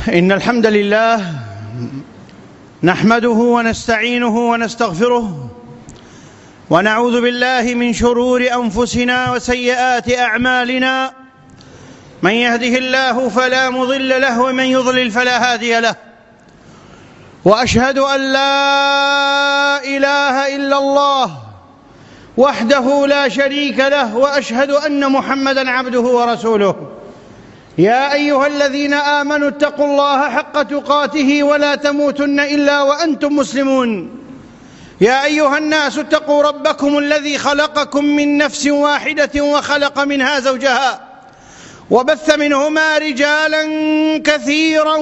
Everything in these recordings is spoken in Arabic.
إن الحمد لله نحمده ونستعينه ونستغفره ونعوذ بالله من شرور أنفسنا وسيئات أعمالنا. من يهده الله فلا مضل له ومن يضلل فلا هادي له، وأشهد أن لا إله إلا الله وحده لا شريك له، وأشهد أن محمدًا عبده ورسوله. يا أيها الذين آمنوا اتقوا الله حق تقاته ولا تموتن إلا وأنتم مسلمون. يا أيها الناس اتقوا ربكم الذي خلقكم من نفس واحدة وخلق منها زوجها وبث منهما رجالا كثيرا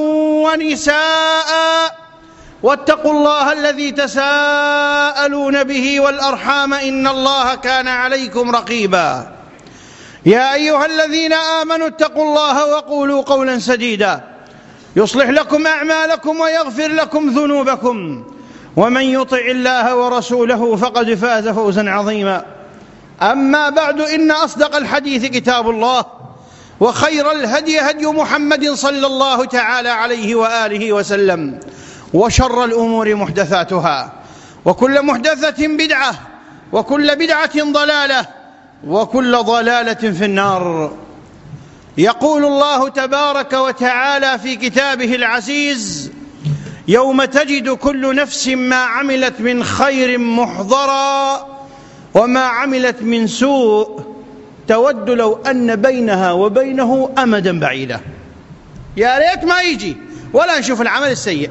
ونساء، واتقوا الله الذي تساءلون به والأرحام إن الله كان عليكم رقيبا. يا أيها الذين آمنوا اتقوا الله وقولوا قولا سديدا يصلح لكم أعمالكم ويغفر لكم ذنوبكم، ومن يطع الله ورسوله فقد فاز فوزا عظيما. أما بعد، إن أصدق الحديث كتاب الله، وخير الهدي هدي محمد صلى الله تعالى عليه وآله وسلم، وشر الأمور محدثاتها، وكل محدثة بدعة، وكل بدعة ضلالة، وكل ضلالة في النار. يقول الله تبارك وتعالى في كتابه العزيز: يوم تجد كل نفس ما عملت من خير محضرا وما عملت من سوء تود لو أن بينها وبينه أمدا بعيدا. يا ريت ما يجي ولا نشوف العمل السيء.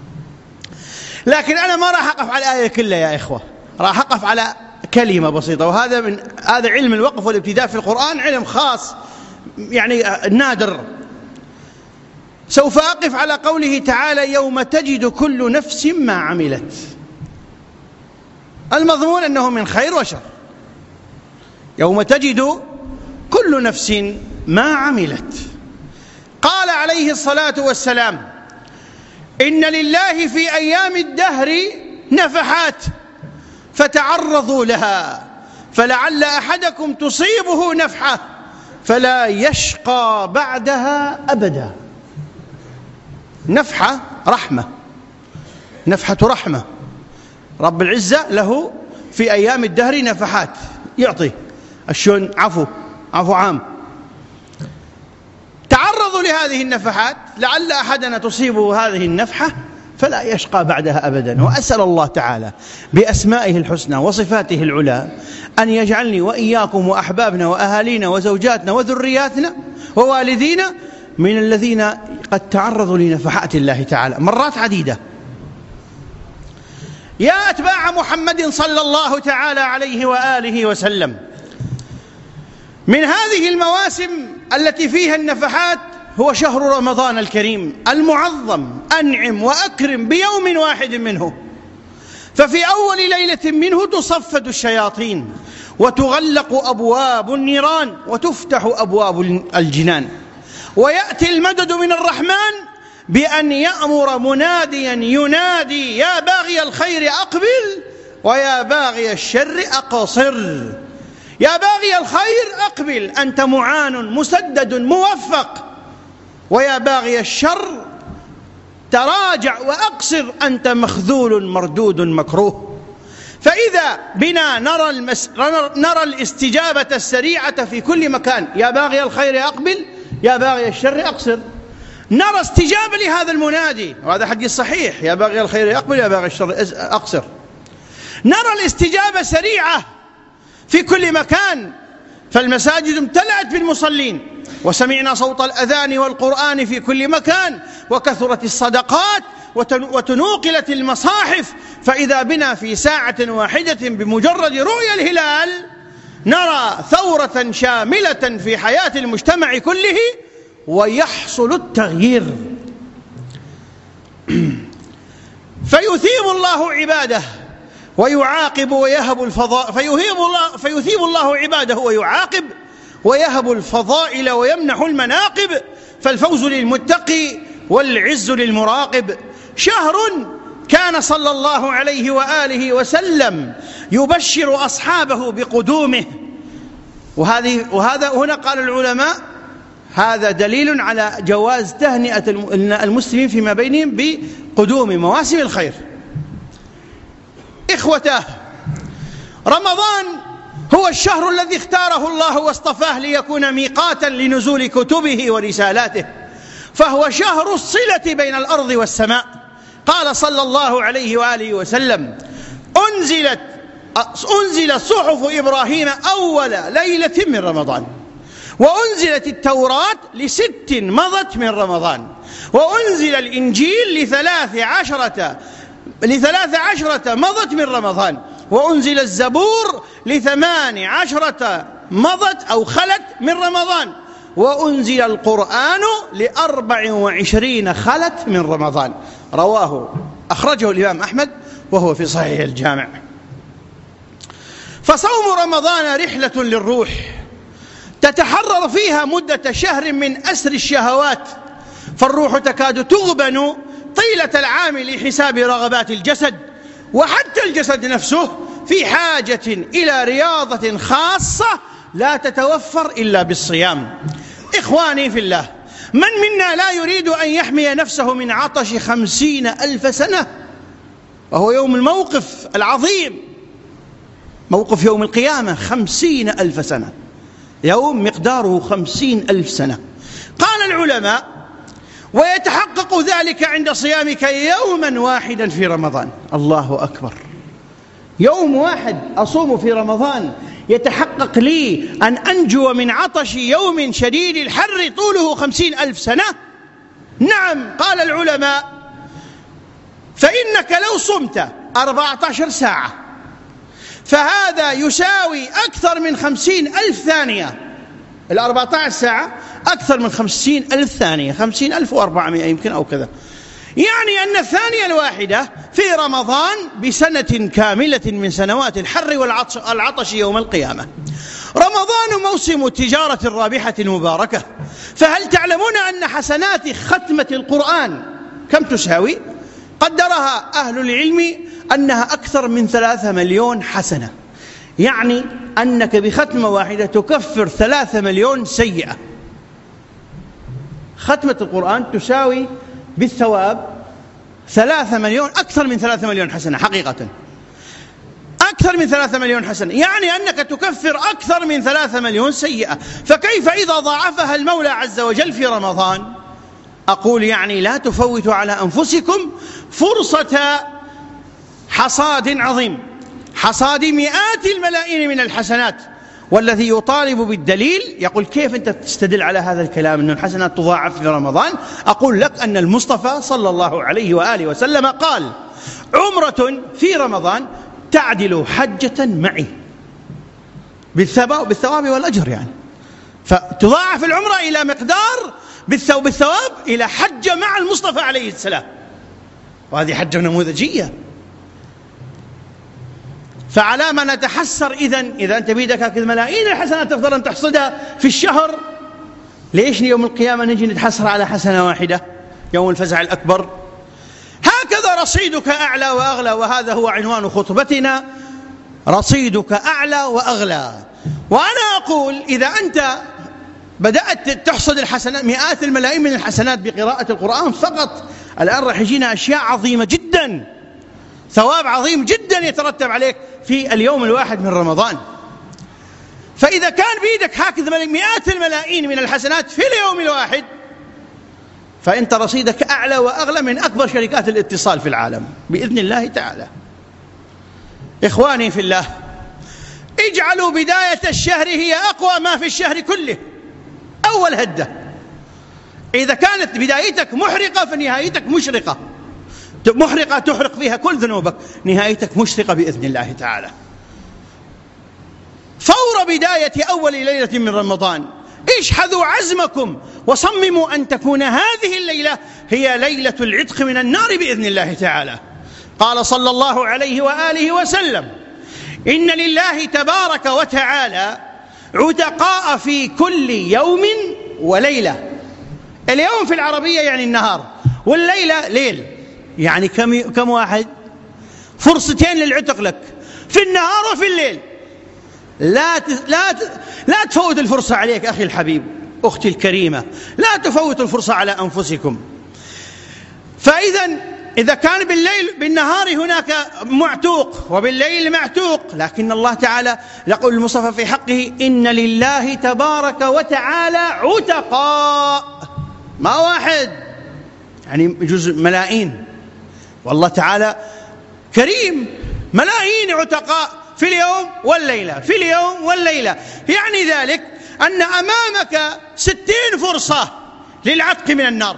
لكن أنا ما راح أقف على الآية كلها يا إخوة، راح أقف على كلمة بسيطة، وهذا هذا علم الوقف والابتداء في القرآن، علم خاص يعني نادر. سوف أقف على قوله تعالى: يوم تجد كل نفس ما عملت. المضمون أنه من خير وشر. يوم تجد كل نفس ما عملت. قال عليه الصلاة والسلام: إن لله في أيام الدهر نفحات فتعرضوا لها، فلعل أحدكم تصيبه نفحة فلا يشقى بعدها أبدا. نفحة رحمة، نفحة رحمة. رب العزة له في أيام الدهر نفحات، يعطي الشون عفو عام. تعرضوا لهذه النفحات لعل أحدنا تصيبه هذه النفحة فلا يشقى بعدها أبدا. وأسأل الله تعالى بأسمائه الحسنى وصفاته العلى أن يجعلني وإياكم وأحبابنا وأهالينا وزوجاتنا وذرياتنا ووالدينا من الذين قد تعرضوا لنفحات الله تعالى مرات عديدة. يا أتباع محمد صلى الله تعالى عليه وآله وسلم، من هذه المواسم التي فيها النفحات هو شهر رمضان الكريم المعظم. أنعم وأكرم بيوم واحد منه، ففي أول ليلة منه تصفد الشياطين وتغلق أبواب النيران وتفتح أبواب الجنان، ويأتي المدد من الرحمن بأن يأمر مناديا ينادي: يا باغي الخير أقبل ويا باغي الشر أقصر. يا باغي الخير أقبل، أنت معان مسدد موفق، ويا باغي الشر تراجع وأقصر، أنت مخذول مردود مكروه. فإذا بنا نرى الاستجابة السريعة في كل مكان. يا باغي الخير أقبل، يا باغي الشر أقصر. نرى استجابة لهذا المنادي، وهذا حديث صحيح: يا باغي الخير أقبل يا باغي الشر أقصر. نرى الاستجابة سريعة في كل مكان، فالمساجد امتلأت بالمصلين، وسمعنا صوت الأذان والقرآن في كل مكان، وكثرت الصدقات وتنوقلت المصاحف. فإذا بنا في ساعة واحدة بمجرد رؤية الهلال نرى ثورة شاملة في حياة المجتمع كله، ويحصل التغيير. فيثيب الله عباده ويعاقب ويهب الفضائل، فيثيب الله عباده ويعاقب ويهب الفضائل ويمنح المناقب، فالفوز للمتقي والعز للمراقب. شهر كان صلى الله عليه وآله وسلم يبشر أصحابه بقدومه. وهذا هنا قال العلماء هذا دليل على جواز تهنئة المسلمين فيما بينهم بقدوم مواسم الخير. إخوتاه، رمضان هو الشهر الذي اختاره الله واصطفاه ليكون ميقاتا لنزول كتبه ورسالاته، فهو شهر الصلة بين الأرض والسماء. قال صلى الله عليه وآله وسلم: أنزلت صحف إبراهيم أول ليلة من رمضان، وأنزلت التوراة ل6 مضت من رمضان، وأنزل الإنجيل ل13 مضت من رمضان، وأنزل الزبور ل18 مضت أو خلت من رمضان، وأنزل القرآن ل24 خلت من رمضان. أخرجه الإمام أحمد وهو في صحيح الجامع. فصوم رمضان رحلة للروح تتحرر فيها مدة شهر من أسر الشهوات، فالروح تكاد تغبن طيلة العام لحساب رغبات الجسد، وحتى الجسد نفسه في حاجة إلى رياضة خاصة لا تتوفر إلا بالصيام. إخواني في الله، من منا لا يريد أن يحمي نفسه من عطش 50,000 سنة، وهو يوم الموقف العظيم، موقف يوم القيامة. 50,000 سنة، يوم مقداره 50,000 سنة. قال العلماء: ويتحقق ذلك عند صيامك يوما واحدا في رمضان. الله أكبر، يوم واحد أصوم في رمضان يتحقق لي أن أنجو من عطش يوم شديد الحر طوله 50,000 سنة. نعم، قال العلماء: فإنك لو صمت 14 ساعة فهذا يساوي أكثر من 50,000 ثانية. 14 ساعة أكثر من 50,000 ثانية، 50,400 يمكن أو كذا. يعني أن الثانية الواحدة في رمضان بسنة كاملة من سنوات الحر والعطش يوم القيامة. رمضان موسم التجارة الرابحة المباركة، فهل تعلمون أن حسنات ختمة القرآن كم تساوي؟ قدرها أهل العلم أنها أكثر من 3 مليون حسنة، يعني أنك بختمة واحدة تكفر 3 مليون سيئة. ختمة القرآن تساوي بالثواب 3 مليون، أكثر من 3 مليون حسنة، حقيقة أكثر من 3 مليون حسنة، يعني أنك تكفر أكثر من 3 مليون سيئة. فكيف إذا ضاعفها المولى عز وجل في رمضان؟ أقول يعني لا تفوتوا على أنفسكم فرصة حصاد عظيم، حصاد مئات الملايين من الحسنات. والذي يطالب بالدليل يقول: كيف أنت تستدل على هذا الكلام أن الحسنات تضاعف في رمضان؟ أقول لك أن المصطفى صلى الله عليه وآله وسلم قال: عمرة في رمضان تعدل حجة معي، بالثواب والأجر، يعني فتضاعف العمرة إلى مقدار بالثواب إلى حجة مع المصطفى عليه السلام، وهذه حجة نموذجية. فعلى ما نتحسر إذا أنت بيدك هكذا ملايين الحسنات تفضل أن تحصدها في الشهر، ليش يوم القيامة نجي نتحسر على حسنة واحدة يوم الفزع الأكبر؟ هكذا رصيدك أعلى وأغلى، وهذا هو عنوان خطبتنا: رصيدك أعلى وأغلى. وأنا أقول إذا أنت بدأت تحصد الحسنات، مئات الملايين من الحسنات بقراءة القرآن فقط، الآن راح يجينا أشياء عظيمة جدا، ثواب عظيم جدا يترتب عليك في اليوم الواحد من رمضان. فإذا كان بيدك هكذا مئات الملايين من الحسنات في اليوم الواحد، فأنت رصيدك أعلى وأغلى من أكبر شركات الاتصال في العالم بإذن الله تعالى. إخواني في الله، اجعلوا بداية الشهر هي أقوى ما في الشهر كله، أول هدة. إذا كانت بدايتك محرقة فنهايتك مشرقة، محرقة تحرق فيها كل ذنوبك، نهايتك مشرقة بإذن الله تعالى. فور بداية أول ليلة من رمضان اشحذوا عزمكم وصمموا أن تكون هذه الليلة هي ليلة العتق من النار بإذن الله تعالى. قال صلى الله عليه وآله وسلم: إن لله تبارك وتعالى عتقاء في كل يوم وليلة. اليوم في العربية يعني النهار، والليلة ليل، يعني كم واحد؟ فرصتين للعتق لك في النهار وفي الليل. لا تفوت الفرصة عليك أخي الحبيب، أختي الكريمة، لا تفوتوا الفرصة على أنفسكم. إذا كان بالنهار هناك معتوق وبالليل معتوق، لكن الله تعالى يقول المصطفى في حقه: إن لله تبارك وتعالى عتقاء، ما واحد، يعني جزء ملايين، والله تعالى كريم، ملايين عتقاء في اليوم والليلة، في اليوم والليلة. يعني ذلك أن أمامك 60 فرصة للعتق من النار،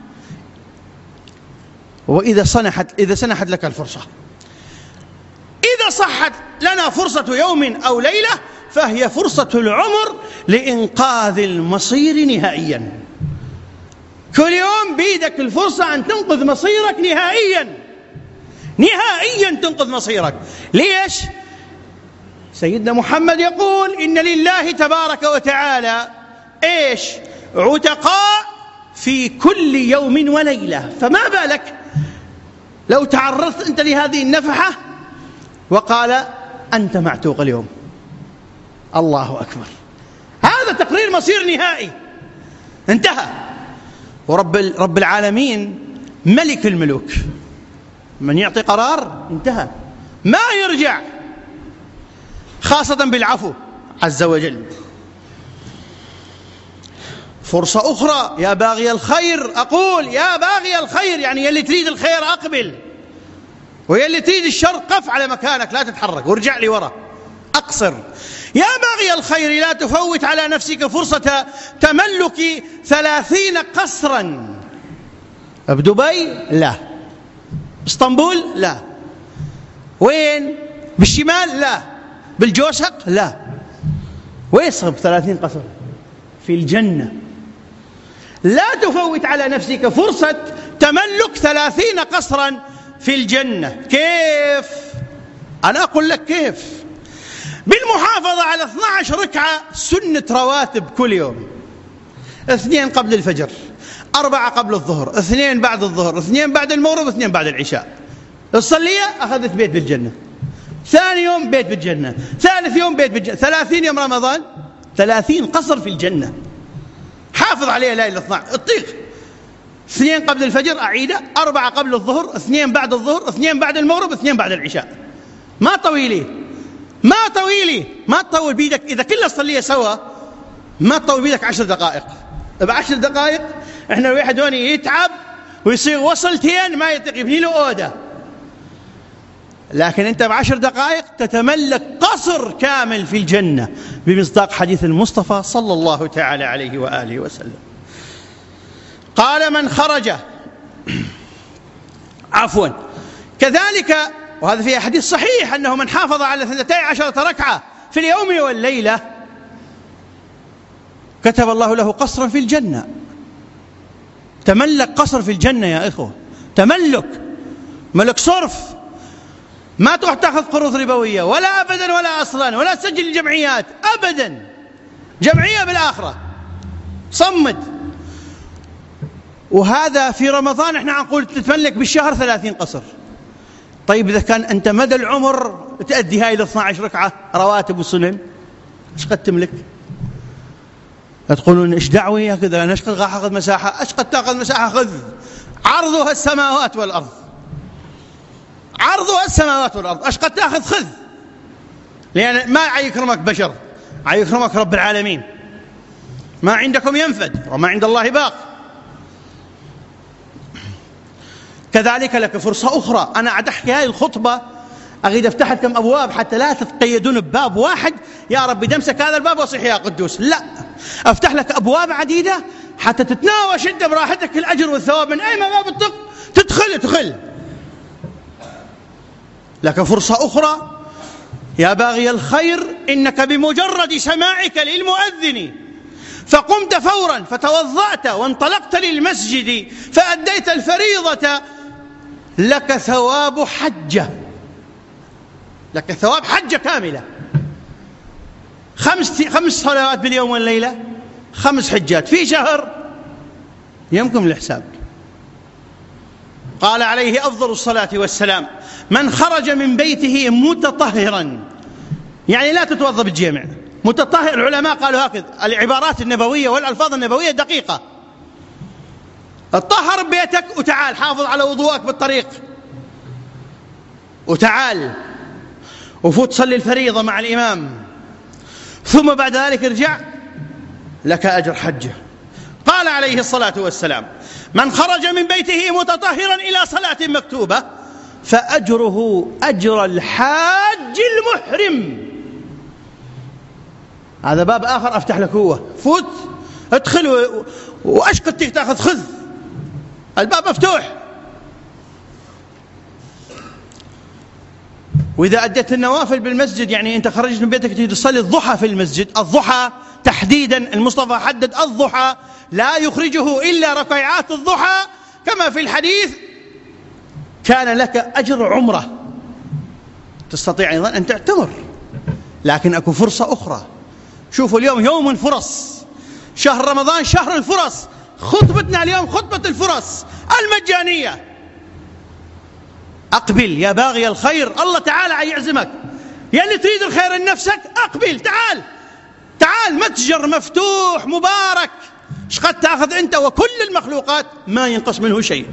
وإذا سنحت لك الفرصة، إذا صحت لنا فرصة يوم أو ليلة فهي فرصة العمر لإنقاذ المصير نهائيا. كل يوم بيدك الفرصة أن تنقذ مصيرك نهائيا، نهائيا تنقذ مصيرك. ليش؟ سيدنا محمد يقول: إن لله تبارك وتعالى إيش؟ عتقاء في كل يوم وليلة. فما بالك لو تعرضت أنت لهذه النفحة وقال أنت معتوق اليوم؟ الله أكبر، هذا تقرير مصير نهائي، انتهى. ورب العالمين ملك الملوك، من يعطي قرار انتهى، ما يرجع، خاصة بالعفو عز وجل. فرصة أخرى: يا باغي الخير، أقول يا باغي الخير، يعني يلي تريد الخير أقبل، ويلي تريد الشر قف على مكانك، لا تتحرك وارجع لي ورا، أقصر. يا باغي الخير لا تفوت على نفسك فرصة تملك 30 قصرا. بدبي لا، اسطنبول لا، وين؟ بالشمال لا، بالجوشق لا، ويصب 30 قصر في الجنة. لا تفوت على نفسك فرصة تملك 30 قصرا في الجنة. كيف؟ أنا أقول لك كيف. بالمحافظة على 12 ركعة سنة رواتب كل يوم: 2 قبل الفجر، 4 قبل الظهر، 2 بعد الظهر، 2 بعد المغرب، 2 بعد العشاء. تصليها أخذت بيت بالجنة، ثاني يوم بيت بالجنة، ثالث يوم بيت بالجنة، 30 يوم رمضان 30 قصر في الجنة. حافظ عليها ليلة 12 اطيق. 2 قبل الفجر أعيده، 4 قبل الظهر، 2 بعد الظهر، 2 بعد المغرب، 2 بعد العشاء. ما طويلي، ما طويلي، ما تطول بيدك. إذا كلها تصليها سوا ما تطول بيدك 10 دقائق. ب10 دقائق احنا الواحد هون يتعب ويصير وصلتين ما يطيق يبني له أوضة، لكن أنت ب10 دقائق تتملك قصر كامل في الجنة، بمصداق حديث المصطفى صلى الله تعالى عليه وآله وسلم. قال: من خرج عفوا كذلك، وهذا فيه حديث صحيح أنه من حافظ على 12 ركعة في اليوم والليلة كتب الله له قصرا في الجنة. تملك قصر في الجنة يا إخوة، تملك، ملك صرف. ما تروح تأخذ قروض ربوية ولا أبدا ولا أصلا، ولا تسجل الجمعيات أبدا، جمعية بالآخرة، صمد. وهذا في رمضان احنا نقول تتملك بالشهر 30 قصر. طيب إذا كان أنت مدى العمر تأدي هاي 12 ركعة رواتب وسنن، ايش قد تملك؟ تقولون ايش دعوة يا كذا، انا ايش قد راح اخذ مساحة؟ ايش قد تاخذ مساحة؟ خذ عرضها السماوات والأرض، عرضها السماوات والأرض، ايش قد تاخذ؟ خذ، لأن ما يكرمك بشر، يكرمك رب العالمين. ما عندكم ينفد وما عند الله باق. كذلك لك فرصة أخرى. أنا عاد أحكي هاي الخطبة أريد أفتح لكم أبواب حتى لا تتقيدون بباب واحد، يا رب دمسك هذا الباب وصيح يا قدوس، لا، أفتح لك أبواب عديدة حتى تتناوش أنت براحتك الأجر والثواب من أي باب تدخل. لك فرصة أخرى: يا باغي الخير إنك بمجرد سماعك للمؤذن فقمت فورا فتوضأت وانطلقت للمسجد فأديت الفريضة لك ثواب حجة، لك ثواب حجة كاملة. 5 صلوات باليوم والليلة، 5 حجات في شهر، يمكن الحساب. قال عليه أفضل الصلاة والسلام: من خرج من بيته متطهرا، يعني لا تتوضأ بالجامع، متطهر. العلماء قالوا هكذا، العبارات النبوية والألفاظ النبوية دقيقة. اتطهر ببيتك وتعال حافظ على وضوءك بالطريق، وتعال وفوت صلي الفريضة مع الإمام، ثم بعد ذلك ارجع لك أجر حجة. قال عليه الصلاة والسلام: من خرج من بيته متطهرا إلى صلاة مكتوبة فأجره أجر الحاج المحرم. هذا باب آخر أفتح لك هو، فوت ادخل وأشقد تأخذ، خذ، الباب مفتوح. وإذا أديت النوافل بالمسجد، يعني أنت خرجت من بيتك تريد تصلي الضحى في المسجد، الضحى تحديدا المصطفى حدد الضحى لا يخرجه إلا ركعات الضحى كما في الحديث، كان لك أجر عمرة. تستطيع أيضا أن تعتمر، لكن أكو فرصة أخرى. شوفوا اليوم يوم الفرص، شهر رمضان شهر الفرص، خطبتنا اليوم خطبة الفرص المجانية. أقبل يا باغي الخير، الله تعالى يعزمك. يا اللي تريد الخير لنفسك أقبل، تعال تعال، متجر مفتوح مبارك، ايش قد تأخذ أنت وكل المخلوقات ما ينقص منه شيء.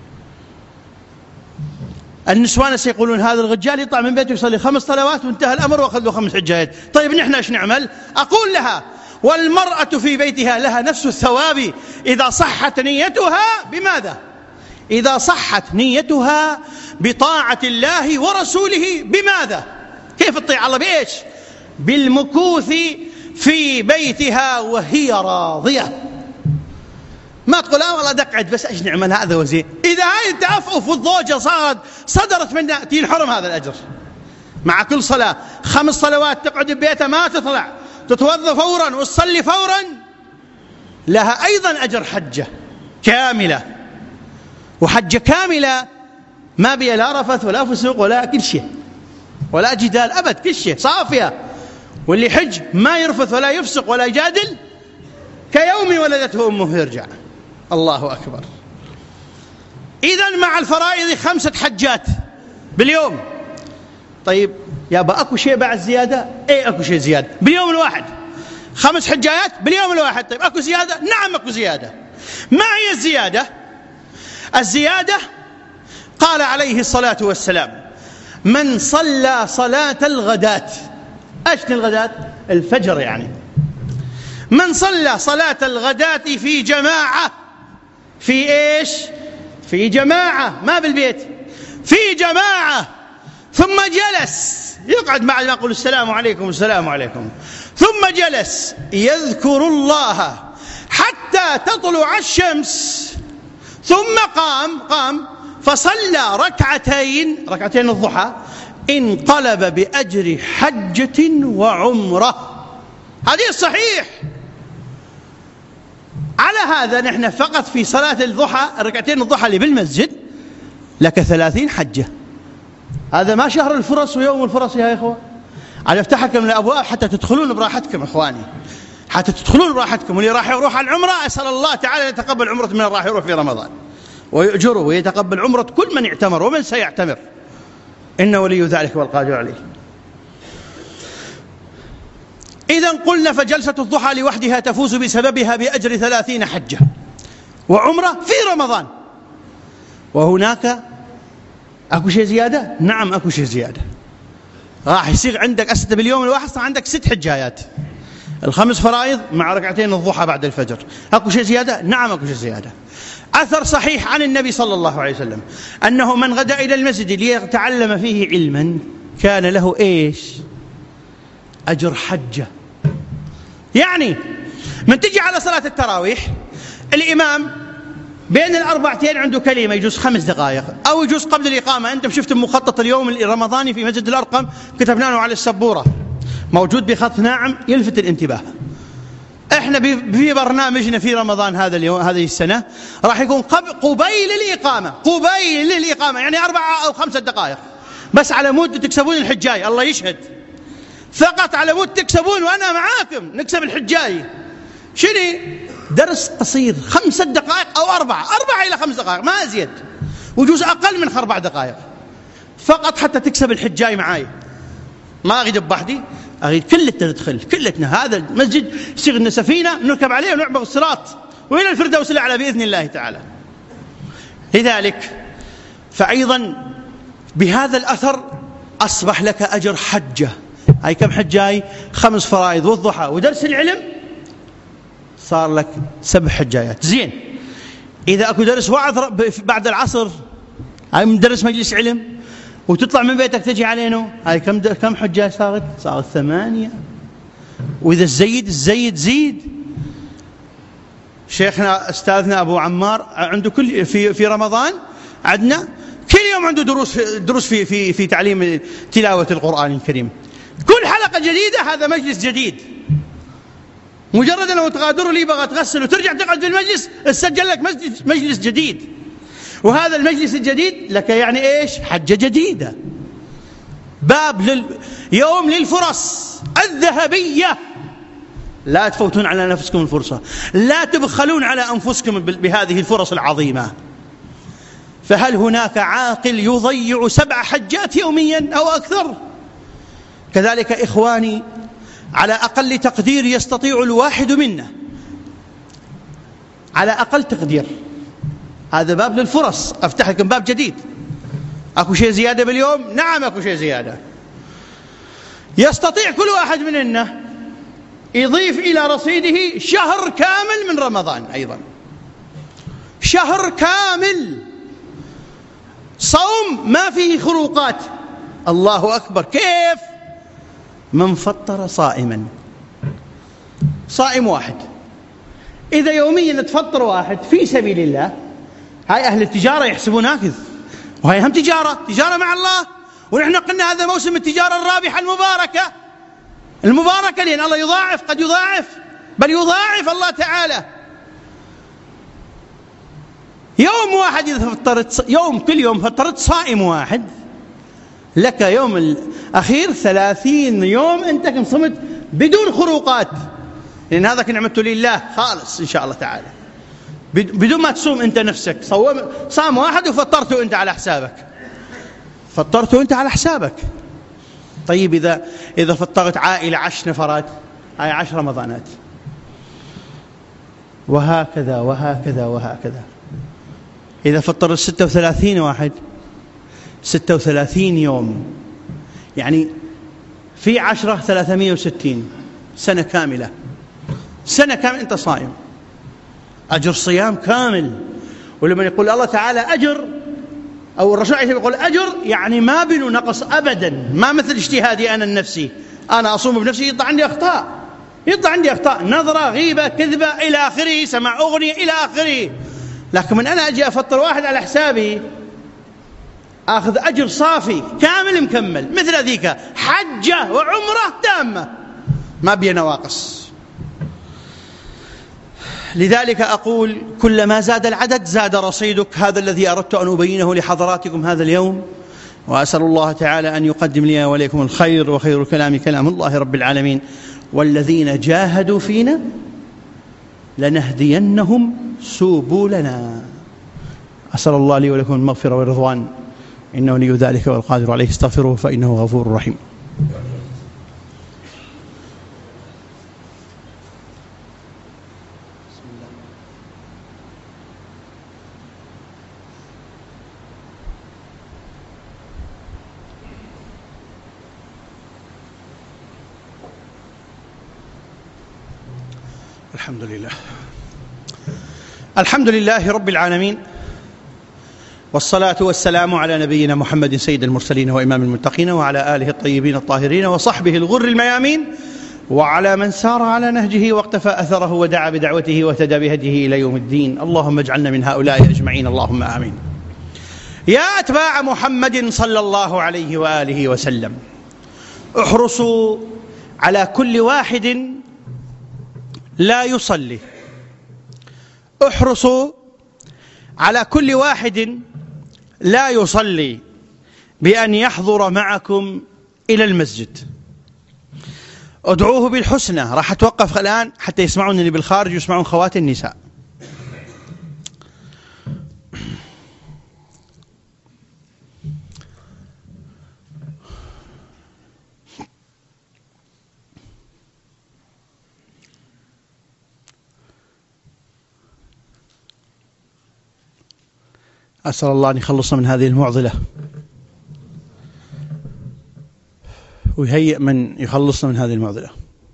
النسوان سيقولون هذا الرجال يطلع من بيته يصلي 5 صلوات وانتهى الأمر وأخذ له 5 حجايات. طيب نحن ايش نعمل؟ أقول لها: والمرأة في بيتها لها نفس الثواب إذا صحت نيتها. بماذا؟ إذا صحت نيتها بطاعة الله ورسوله. بماذا؟ كيف تطيع الله؟ بإيش؟ بالمكوث في بيتها وهي راضية. ما تقول والله دقعت بس ايش نعمل هذا وزين. إذا هاي التعفف والضوجة صدرت منها تنحرم هذا الأجر. مع كل صلاة 5 صلوات تقعد ببيتها ما تطلع، تتوضا فورا وتصلي فورا، لها أيضا أجر حجة كاملة. وحجة كاملة ما بيها لا رفث ولا فسوق ولا كل شيء ولا جدال أبد، كل شيء صافية. واللي حج ما يرفث ولا يفسق ولا يجادل كيوم ولدته أمه يرجع. الله أكبر. إذن مع الفرائض 5 حجات باليوم. طيب يابا أكو شيء بعد زيادة؟ إيه أكو شيء زيادة باليوم الواحد. 5 حجات باليوم الواحد. طيب أكو زيادة؟ نعم أكو زيادة. ما هي الزيادة؟ الزيادة قال عليه الصلاة والسلام: من صلى صلاة الغداة. ايش الغداة؟ الفجر يعني. من صلى صلاة الغداة في جماعة، في ايش؟ في جماعة، ما بالبيت، في جماعة، ثم جلس يقعد بعد ما يقول السلام عليكم السلام عليكم، ثم جلس يذكر الله حتى تطلع الشمس، ثم قام فصلى ركعتين الضحى، انقلب بأجر حجة وعمرة. حديث صحيح. على هذا نحن فقط في صلاة الضحى، ركعتين الضحى اللي بالمسجد، لك 30 حجة. هذا ما شهر الفرص ويوم الفرص يا إخوة. على افتحكم الأبواب حتى تدخلون براحتكم إخواني، حتى تدخلون براحتكم. واللي راح يروح على العمرة أسأل الله تعالى أن يتقبل عمرة من راح يروح في رمضان ويؤجره ويتقبل عمرة كل من اعتمر ومن سيعتمر، إنه ولي ذلك والقادر عليه. إذن قلنا فجلسة الضحى لوحدها تفوز بسببها بأجر 30 حجة وعمرة في رمضان. وهناك أكو شيء زيادة؟ نعم أكو شيء زيادة. راح يصير عندك أسد باليوم الواحد صار عندك 6 حجايات، 5 فرائض مع ركعتين الضحى بعد الفجر. أكو شيء زيادة؟ نعم أكو شيء زيادة. أثر صحيح عن النبي صلى الله عليه وسلم أنه من غدا إلى المسجد ليتعلم فيه علما كان له إيش؟ أجر حجة. يعني من تجي على صلاة التراويح الإمام بين الأربعتين عنده كلمة يجوز 5 دقائق أو يجوز قبل الإقامة. أنتم شفتم مخطط اليوم الرمضاني في مسجد الأرقم، كتبنا له على السبورة، موجود بخط ناعم يلفت الانتباه. احنا في برنامجنا في رمضان هذا اليوم هذه السنة راح يكون قبيل الإقامة يعني 4 أو 5 دقائق، بس على مود تكسبون الحجاي، الله يشهد، فقط على مود تكسبون وأنا معاكم نكسب الحجاي. شنو؟ درس قصير 5 دقائق أو 4 إلى 5 دقائق ما أزيد، وجوز أقل من 4 دقائق، فقط حتى تكسب الحجاي معاي. ما أغيد بحدي أريد كلتنا ندخل، كلتنا هذا المسجد يصير لنا سفينة نركب عليه ونعبر الصراط وإلى الفردوس الأعلى بإذن الله تعالى. لذلك فأيضا بهذا الأثر أصبح لك أجر حجة. هاي كم حجة؟ هاي 5 فرائض والضحى ودرس العلم، صار لك 7 حجايات. زين، إذا أكو درس وعظ بعد العصر، هاي مدرس مجلس علم، وتطلع من بيتك تجي علينا، هاي كم حجة صارت 8. وإذا الزيد زيد. شيخنا أستاذنا أبو عمار عنده كل في رمضان عندنا كل يوم عنده دروس في تعليم تلاوة القرآن الكريم. كل حلقة جديدة هذا مجلس جديد. مجرد لو تغادر لي بغى تغسل وترجع تقعد في المجلس تسجل لك مجلس جديد. وهذا المجلس الجديد لك يعني إيش؟ حجة جديدة. باب يوم للفرص الذهبية. لا تفوتون على نفسكم الفرصة، لا تبخلون على أنفسكم بهذه الفرص العظيمة. فهل هناك عاقل يضيع 7 حجات يوميا أو أكثر؟ كذلك إخواني، على أقل تقدير يستطيع الواحد منا، على أقل تقدير، هذا باب للفرص، أفتح لكم باب جديد. أكو شيء زيادة باليوم؟ نعم أكو شيء زيادة. يستطيع كل واحد مننا يضيف إلى رصيده شهر كامل من رمضان. أيضا شهر كامل صوم ما فيه خروقات. الله أكبر. كيف؟ من فطر صائما، صائم واحد، إذا يوميا تفطر واحد في سبيل الله. هاي أهل التجارة يحسبون هكذا، وهي هم تجارة مع الله. ونحن قلنا هذا موسم التجارة الرابحة المباركة، لأن الله يضاعف، قد يضاعف، بل يضاعف الله تعالى. يوم واحد إذا فطرت، كل يوم فطرت صائم واحد، لك يوم الأخير 30 يوم أنت كم صمت بدون خروقات، لأن هذا نعمة لله خالص إن شاء الله تعالى، بدون ما تصوم أنت نفسك. صام واحد وفطرته أنت على حسابك. طيب إذا فطرت عائلة 10 نفرات، هاي 10 رمضانات، وهكذا. إذا فطرت 36 واحد، 36 يوم، يعني في 10 360 سنة كاملة أنت صائم، أجر صيام كامل. ولما يقول الله تعالى أجر، أو الرسول عليه يقول أجر، يعني ما بينه نقص أبدا، ما مثل اجتهادي أنا النفسي، أنا أصوم بنفسي يطلع عندي أخطاء، نظرة، غيبة، كذبة، إلى آخره، سمع أغنية، إلى آخره. لكن من أنا أجي أفطر واحد على حسابي أخذ أجر صافي كامل مكمل، مثل ذيك حجة وعمرة تامة ما بي نواقص. لذلك أقول كلما زاد العدد زاد رصيدك. هذا الذي أردت أن أبينه لحضراتكم هذا اليوم، وأسأل الله تعالى أن يقدم لي وليكم الخير، وخير الكلام كلام الله رب العالمين. والذين جاهدوا فينا لنهدينهم سبلنا. أسأل الله لي ولكم المغفرة والرضوان، إنه لي ذلك والقادر عليه، استغفروه فإنه غفور رحيم. الحمد لله رب العالمين، والصلاة والسلام على نبينا محمد سيد المرسلين وإمام المتقين، وعلى آله الطيبين الطاهرين، وصحبه الغر الميامين، وعلى من سار على نهجه واقتفى أثره ودعا بدعوته واهتدى بهديه إلى يوم الدين. اللهم اجعلنا من هؤلاء أجمعين، اللهم آمين. يا أتباع محمد صلى الله عليه وآله وسلم، احرصوا على كل واحد لا يصلي، احرصوا على كل واحد لا يصلي بأن يحضر معكم إلى المسجد. ادعوه بالحسنى. راح أتوقف الآن حتى يسمعونني بالخارج ويسمعون خواتي النساء. أسأل الله أن يخلصنا من هذه المعضلة ويهيئ من يخلصنا من هذه المعضلة.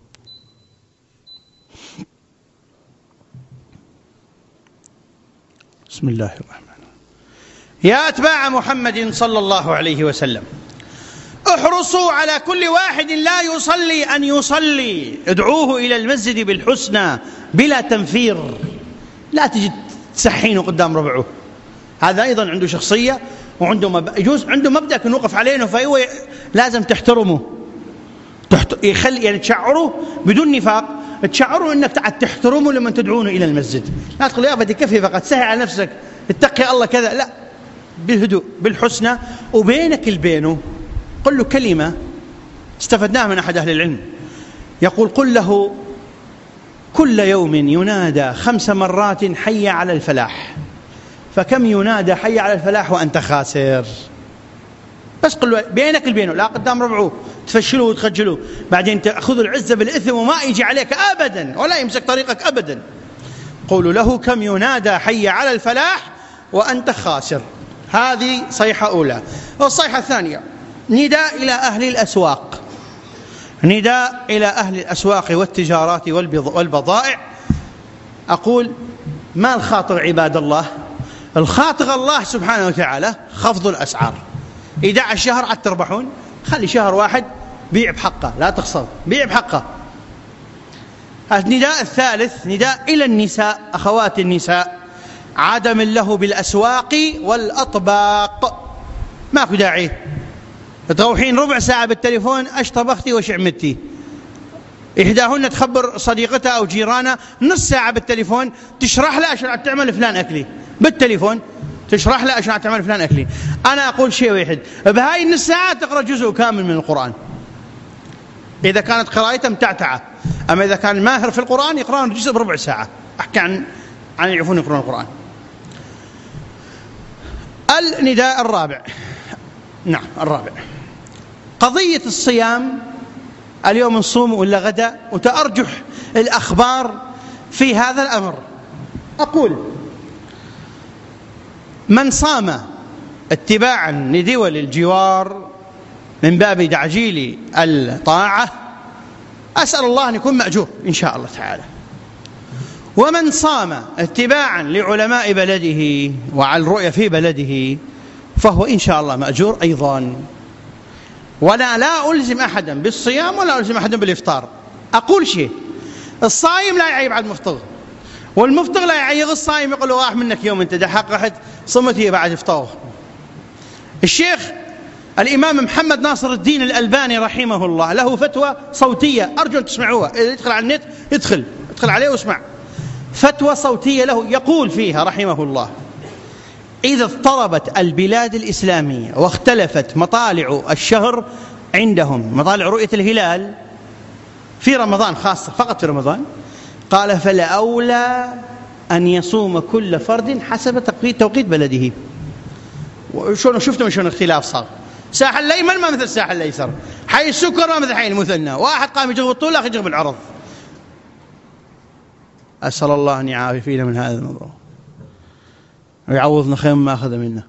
بسم الله الرحمن الرحيم. يا أتباع محمد صلى الله عليه وسلم، احرصوا على كل واحد لا يصلي أن يصلي، ادعوه إلى المسجد بالحسنى بلا تنفير. لا تجد تسحينه قدام ربعه، هذا أيضا عنده شخصية وعنده يجوز عنده مبدأ كن وقف علينا، فهو لازم تحترمه، يخلي يعني تشعره بدون نفاق، تشعره انك تحترمه لما تدعونه الى المسجد. لا تقول يا بدي كفي فقط، سهل على نفسك، اتقي الله كذا، لا، بالهدوء بالحسنى، وبينك البينه قل له كلمة استفدناها من أحد أهل العلم، يقول قل له كل يوم ينادى 5 مرات حي على الفلاح، فكم ينادى حي على الفلاح وأنت خاسر. بس قل له بينك البينه، لا قدام ربعه تفشله وتخجله، بعدين تأخذ العزة بالإثم وما يجي عليك أبدا ولا يمسك طريقك أبدا. قولوا له كم ينادى حي على الفلاح وأنت خاسر. هذه صيحة أولى. والصيحة الثانية نداء إلى أهل الأسواق، نداء إلى أهل الأسواق والتجارات والبضائع. أقول ما الخاطر عباد الله؟ الخاطر الله سبحانه وتعالى خفض الأسعار. إذا الشهر عاد تربحون، خلي شهر واحد بيع بحقه، لا تخسر، بيع بحقه. النداء الثالث نداء إلى النساء، أخوات النساء، عدم له بالأسواق والأطباق، ماكو داعي تروحين ربع ساعة بالتليفون ايش طبختي وش عملتي. إحداهن تخبر صديقتها أو جيرانها نص ساعة بالتليفون، تشرح لها ايش تعمل فلان أكلي بالتليفون، تشرح لها ايش تعمل فلان أكلي. أنا أقول شيء واحد، بهاي النص ساعة تقرأ جزء كامل من القرآن إذا كانت قراءتها متعتعة. أما إذا كان ماهر في القرآن يقرأون جزء بربع ساعة. أحكي عن يعرفون يقرأون القرآن. النداء الرابع، نعم الرابع، قضية الصيام. اليوم نصوم ولا غدا، وتأرجح الأخبار في هذا الأمر. أقول من صام اتباعا لدول الجوار من باب تعجيل الطاعة أسأل الله أن يكون مأجور إن شاء الله تعالى. ومن صام اتباعا لعلماء بلده وعلى الرؤية في بلده فهو إن شاء الله مأجور أيضا. ولا لا ألزم أحدا بالصيام ولا ألزم أحدا بالإفطار. أقول شيء، الصائم لا يعيب على المفطر، والمفطر لا يعيب الصائم، يقول له راح منك يوم أنت حققت صمتي بعد إفطار. الشيخ الإمام محمد ناصر الدين الألباني رحمه الله له فتوى صوتية، أرجو أن تسمعوها، إذا يدخل على النت ادخل عليه واسمع، فتوى صوتية له يقول فيها رحمه الله: إذا اضطربت البلاد الإسلامية واختلفت مطالع الشهر عندهم، مطالع رؤية الهلال في رمضان خاصة فقط في رمضان، قال فلأولى أن يصوم كل فرد حسب توقيت بلده. وشون شفتم شون اختلاف صار، ساحل الأيمن ما مثل الساحل الأيسر، حي السكر ما مثل حي المثنى، واحد قام يجغب الطول آخر يجغب العرض. أسأل الله أن يعافي فينا من هذا الموضوع ويعوضنا خير ما أخذ منا.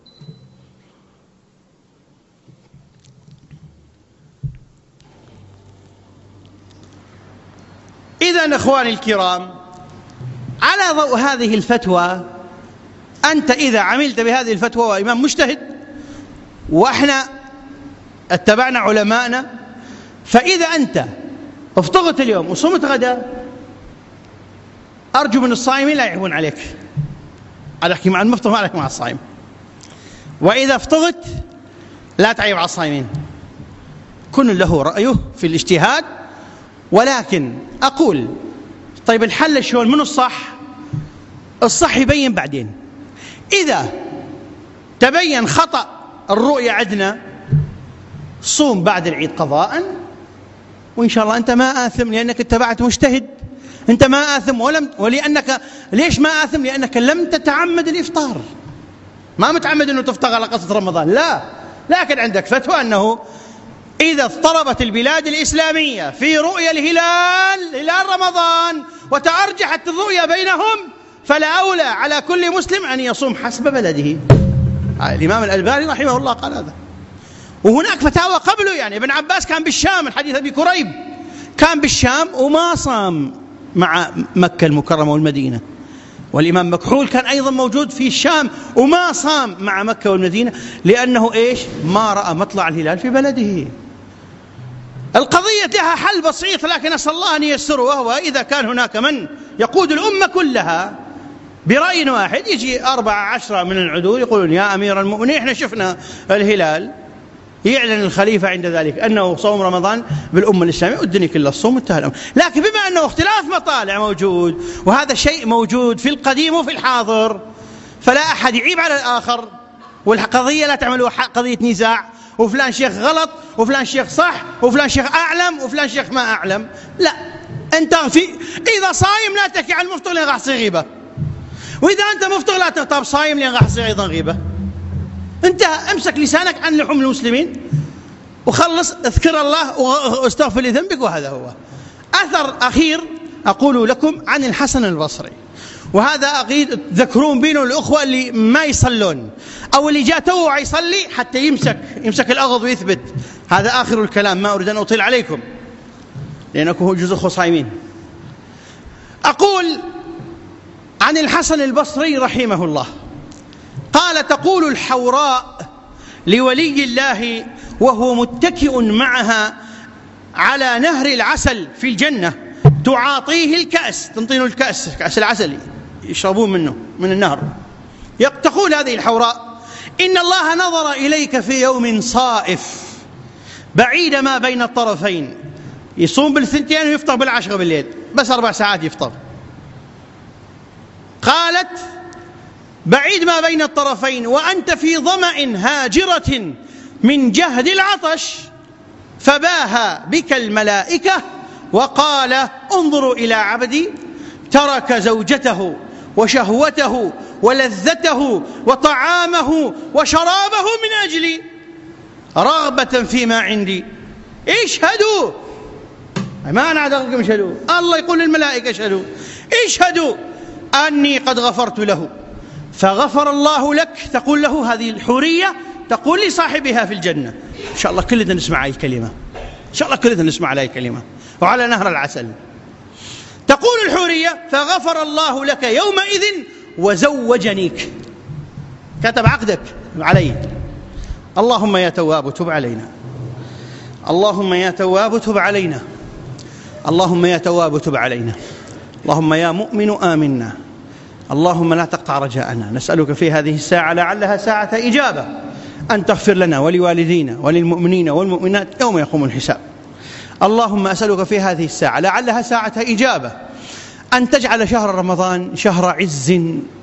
إذن أخواني الكرام، على ضوء هذه الفتوى، أنت إذا عملت بهذه الفتوى وإمام مجتهد وإحنا اتبعنا علماءنا، فإذا أنت افطرت اليوم وصمت غدا أرجو من الصائمين لا يعيبون عليك. أنا أحكي مع المفطر ما عليك مع الصائم. وإذا افطرت لا تعيب على الصائمين، كل له رأيه في الاجتهاد. ولكن أقول طيب الحل شلون؟ من الصح يبين بعدين. إذا تبين خطأ الرؤية عندنا صوم بعد العيد قضاء، وإن شاء الله أنت ما آثم لأنك اتبعت مجتهد، أنت ما آثم ولأنك ليش ما آثم؟ لأنك لم تتعمد الإفطار، ما متعمد أنه تفطر على قصة رمضان، لا، لكن عندك فتوى أنه إذا اضطربت البلاد الإسلامية في رؤية الهلال رمضان وتأرجحت الرؤية بينهم فلا أولى على كل مسلم أن يصوم حسب بلده. الإمام الألباني رحمه الله قال هذا. وهناك فتاوى قبله، يعني ابن عباس كان بالشام، الحديث أبي كريب كان بالشام وما صام مع مكة المكرمة والمدينة. والإمام مكحول كان أيضا موجود في الشام وما صام مع مكة والمدينة، لأنه إيش؟ ما رأى مطلع الهلال في بلده. القضية لها حل بسيط، لكن أسأل الله أن ييسره، وهو إذا كان هناك من يقود الأمة كلها برأي واحد، يجي 14 من العدول يقولون يا أمير المؤمنين إحنا شفنا الهلال، يعلن الخليفة عند ذلك أنه صوم رمضان بالأمة الإسلامية والدنيا كلها الصوم انتهى الأمر. لكن بما أنه اختلاف مطالع موجود، وهذا شيء موجود في القديم وفي الحاضر، فلا أحد يعيب على الآخر، والقضية لا تعملوا قضية نزاع وفلان شيخ غلط وفلان شيخ صح وفلان شيخ أعلم وفلان شيخ ما أعلم. لا، أنت إذا صايم لا تحكي عن المفطر لأن راح تصير غيبة، وإذا أنت مفطر لا تغتاب صايم لأن راح تصير أيضا غيبة. انتهى. امسك لسانك عن لحوم المسلمين وخلص، اذكر الله واستغفر لذنبك، وهذا هو. أثر أخير أقول لكم عن الحسن البصري، وهذا أكيد تذكرون بينه الأخوة اللي ما يصلون أو اللي جاء توه يصلي حتى يمسك الأغض ويثبت. هذا آخر الكلام، ما أريد أن أطيل عليكم لأنكم هو جزء صايمين. أقول عن الحسن البصري رحمه الله قال: تقول الحوراء لولي الله وهو متكئ معها على نهر العسل في الجنة، تعاطيه الكأس، تنطينه الكأس، كأس العسل يشربون منه من النهر. تقول هذه الحوراء: إن الله نظر إليك في يوم صائف بعيد ما بين الطرفين، يصوم بالثنتين ويفطر بالعشرة بالليل، بس 4 ساعات يفطر. قالت: بعيد ما بين الطرفين وأنت في ظمأ هاجرة من جهد العطش، فباهى بك الملائكة وقال: انظروا إلى عبدي ترك زوجته وشهوته ولذته وطعامه وشرابه من أجلي رغبة فيما عندي. اشهدوا، ما أنا أدركم، اشهدوا، الله يقول للملائكة اشهدوا، اشهدوا أني قد غفرت له فغفر الله لك. تقول له هذه الحورية، تقول لصاحبها في الجنة. إن شاء الله كلنا نسمع هذه الكلمة، إن شاء الله كلنا نسمع هذه الكلمة، وعلى نهر العسل. تقول الحورية: فغفر الله لك يومئذ وزوجنيك، كتب عقدك علي. اللهم يا تواب تب علينا، اللهم يا تواب تب علينا، اللهم يا تواب تب علينا، اللهم يا مؤمن آمنا، اللهم لا تقطع رجاءنا. نسألك في هذه الساعة لعلها ساعة إجابة أن تغفر لنا ولوالدينا وللمؤمنين والمؤمنات يوم يقوم الحساب. اللهم أسألك في هذه الساعة لعلها ساعة إجابة أن تجعل شهر رمضان شهر عز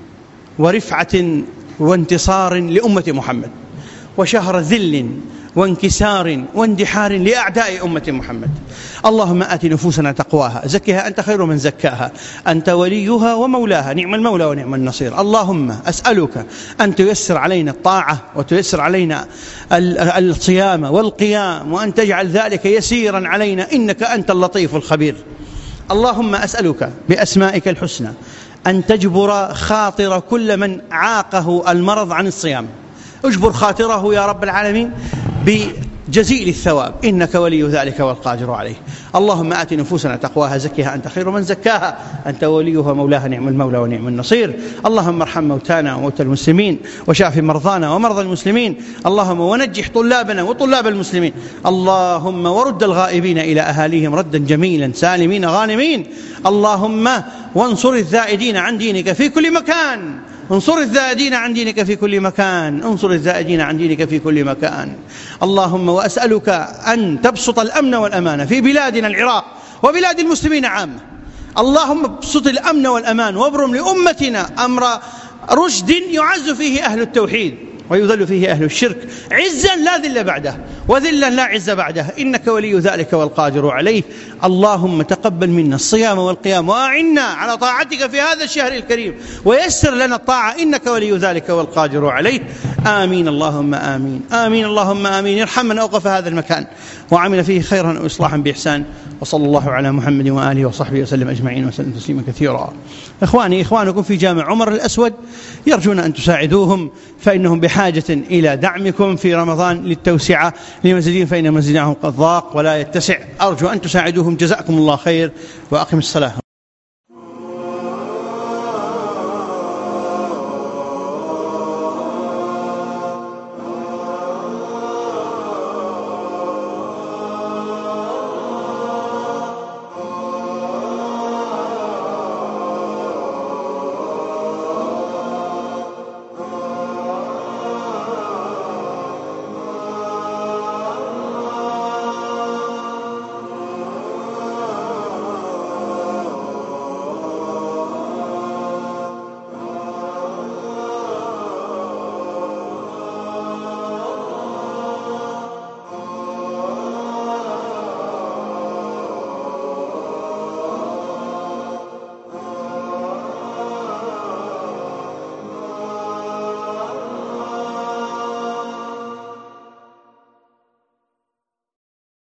ورفعة وانتصار لأمة محمد، وشهر ذل وانكسار واندحار لأعداء أمة محمد. اللهم آت نفوسنا تقواها، زكها أنت خير من زكاها، أنت وليها ومولاها، نعم المولى ونعم النصير. اللهم أسألك أن تيسر علينا الطاعة وتيسر علينا الصيام والقيام، وأن تجعل ذلك يسيرا علينا، إنك أنت اللطيف الخبير. اللهم أسألك بأسمائك الحسنى أن تجبر خاطر كل من عاقه المرض عن الصيام، اجبر خاطره يا رب العالمين بجزيل الثواب، إنك ولي ذلك والقادر عليه. اللهم آت نفوسنا تقواها، زكها أنت خير من زكاها، أنت وليها مولاها، نعم المولى ونعم النصير. اللهم ارحم موتانا وموتى المسلمين، وشاف مرضانا ومرضى المسلمين. اللهم ونجح طلابنا وطلاب المسلمين. اللهم ورد الغائبين إلى أهاليهم ردا جميلا سالمين غانمين. اللهم وانصر الذائدين عن دينك في كل مكان، انصر الزائدين عن دينك في كل مكان، انصر الزائدين عن دينك في كل مكان. اللهم وأسألك أن تبسط الأمن والأمان في بلادنا العراق وبلاد المسلمين عامة. اللهم ابسط الأمن والأمان وابرم لأمتنا أمر رشد يعز فيه أهل التوحيد ويذل فيه أهل الشرك عزا لا ذل بعده، وذلا لا عز بعده، إنك ولي ذلك والقادر عليه. اللهم تقبل منا الصيام والقيام، وأعنا على طاعتك في هذا الشهر الكريم، ويسر لنا الطاعة، إنك ولي ذلك والقادر عليه. آمين اللهم آمين. آمين اللهم آمين. ارحم من أوقف هذا المكان وعمل فيه خيرا وإصلاحا بإحسان. وصلى الله على محمد وآله وصحبه وسلم أجمعين وسلم تسليما كثيرا. إخوانكم في جامع عمر الأسود يرجون أن تساعدوهم، فإنهم بحاجة إلى دعمكم في رمضان للتوسعة لمزيدين، فإن مسجدهم قد ضاق ولا يتسع. أرجو أن تساعدوهم. جزاكم الله خير، وأقم الصلاة.